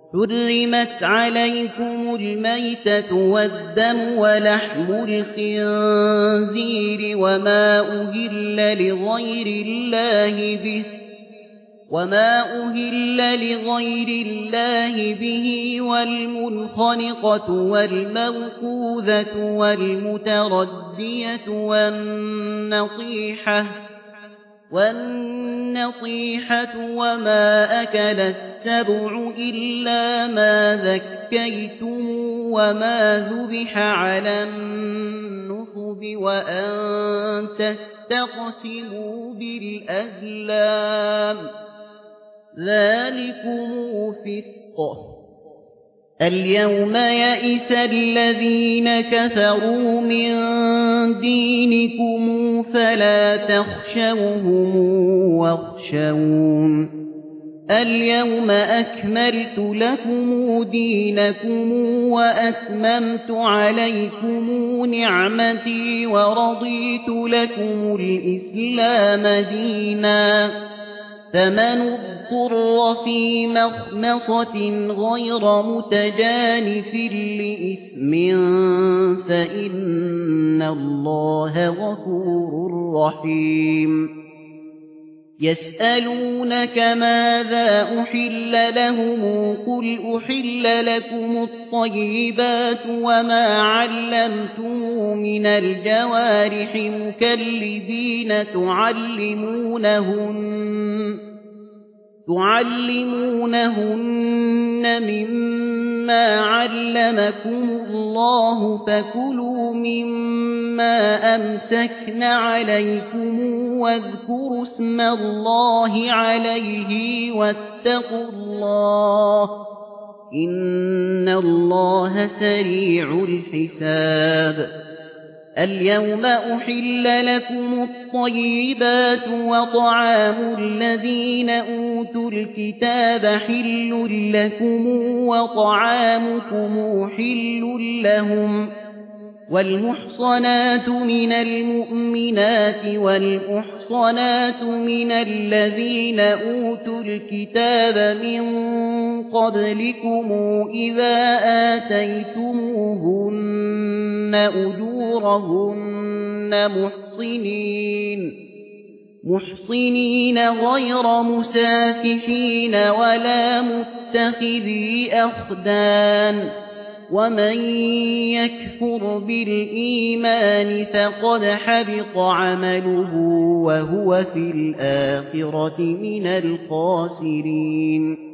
حرمت عليكم الميتة والدم ولحم الخنزير وما أهل لغير الله به والمنخنقة والموقوذة والمتردية والنطيحة وما أكل السبع إلا ما ذكيتم وما ذبح على النصب وأن تستقسموا بالأزلام ذلكم فسق. اليوم يئس الذين كفروا من دينكم فلا تخشوهم واخشون. اليوم أكملت لكم دينكم وأتممت عليكم نعمتي ورضيت لكم الإسلام دينا. فمن اضطر في مخمصة غير متجانف لإثم فإن الله غفور رحيم. يسألونك ماذا أحل لهم قل أحل لكم الطيبات وما علمتم من الجوارح مكلبين تعلمونهن مما علمكم الله فكلوا مما أمسكن عليكم واذكروا اسم الله عليه واتقوا الله إن الله سريع الحساب. اليوم أحل لكم الطيبات وطعام الذين أوتوا الكتاب حل لكم وطعامكم حل لهم. والمحصنات من المؤمنات والمحصنات من الذين أوتوا الكتاب من قبلكم إذا آتيتموهن أجورهن محصنين غير مسافحين ولا متخذي أخدان. ومن يكفر بالإيمان فقد حبط عمله وهو في الآخرة من الخاسرين.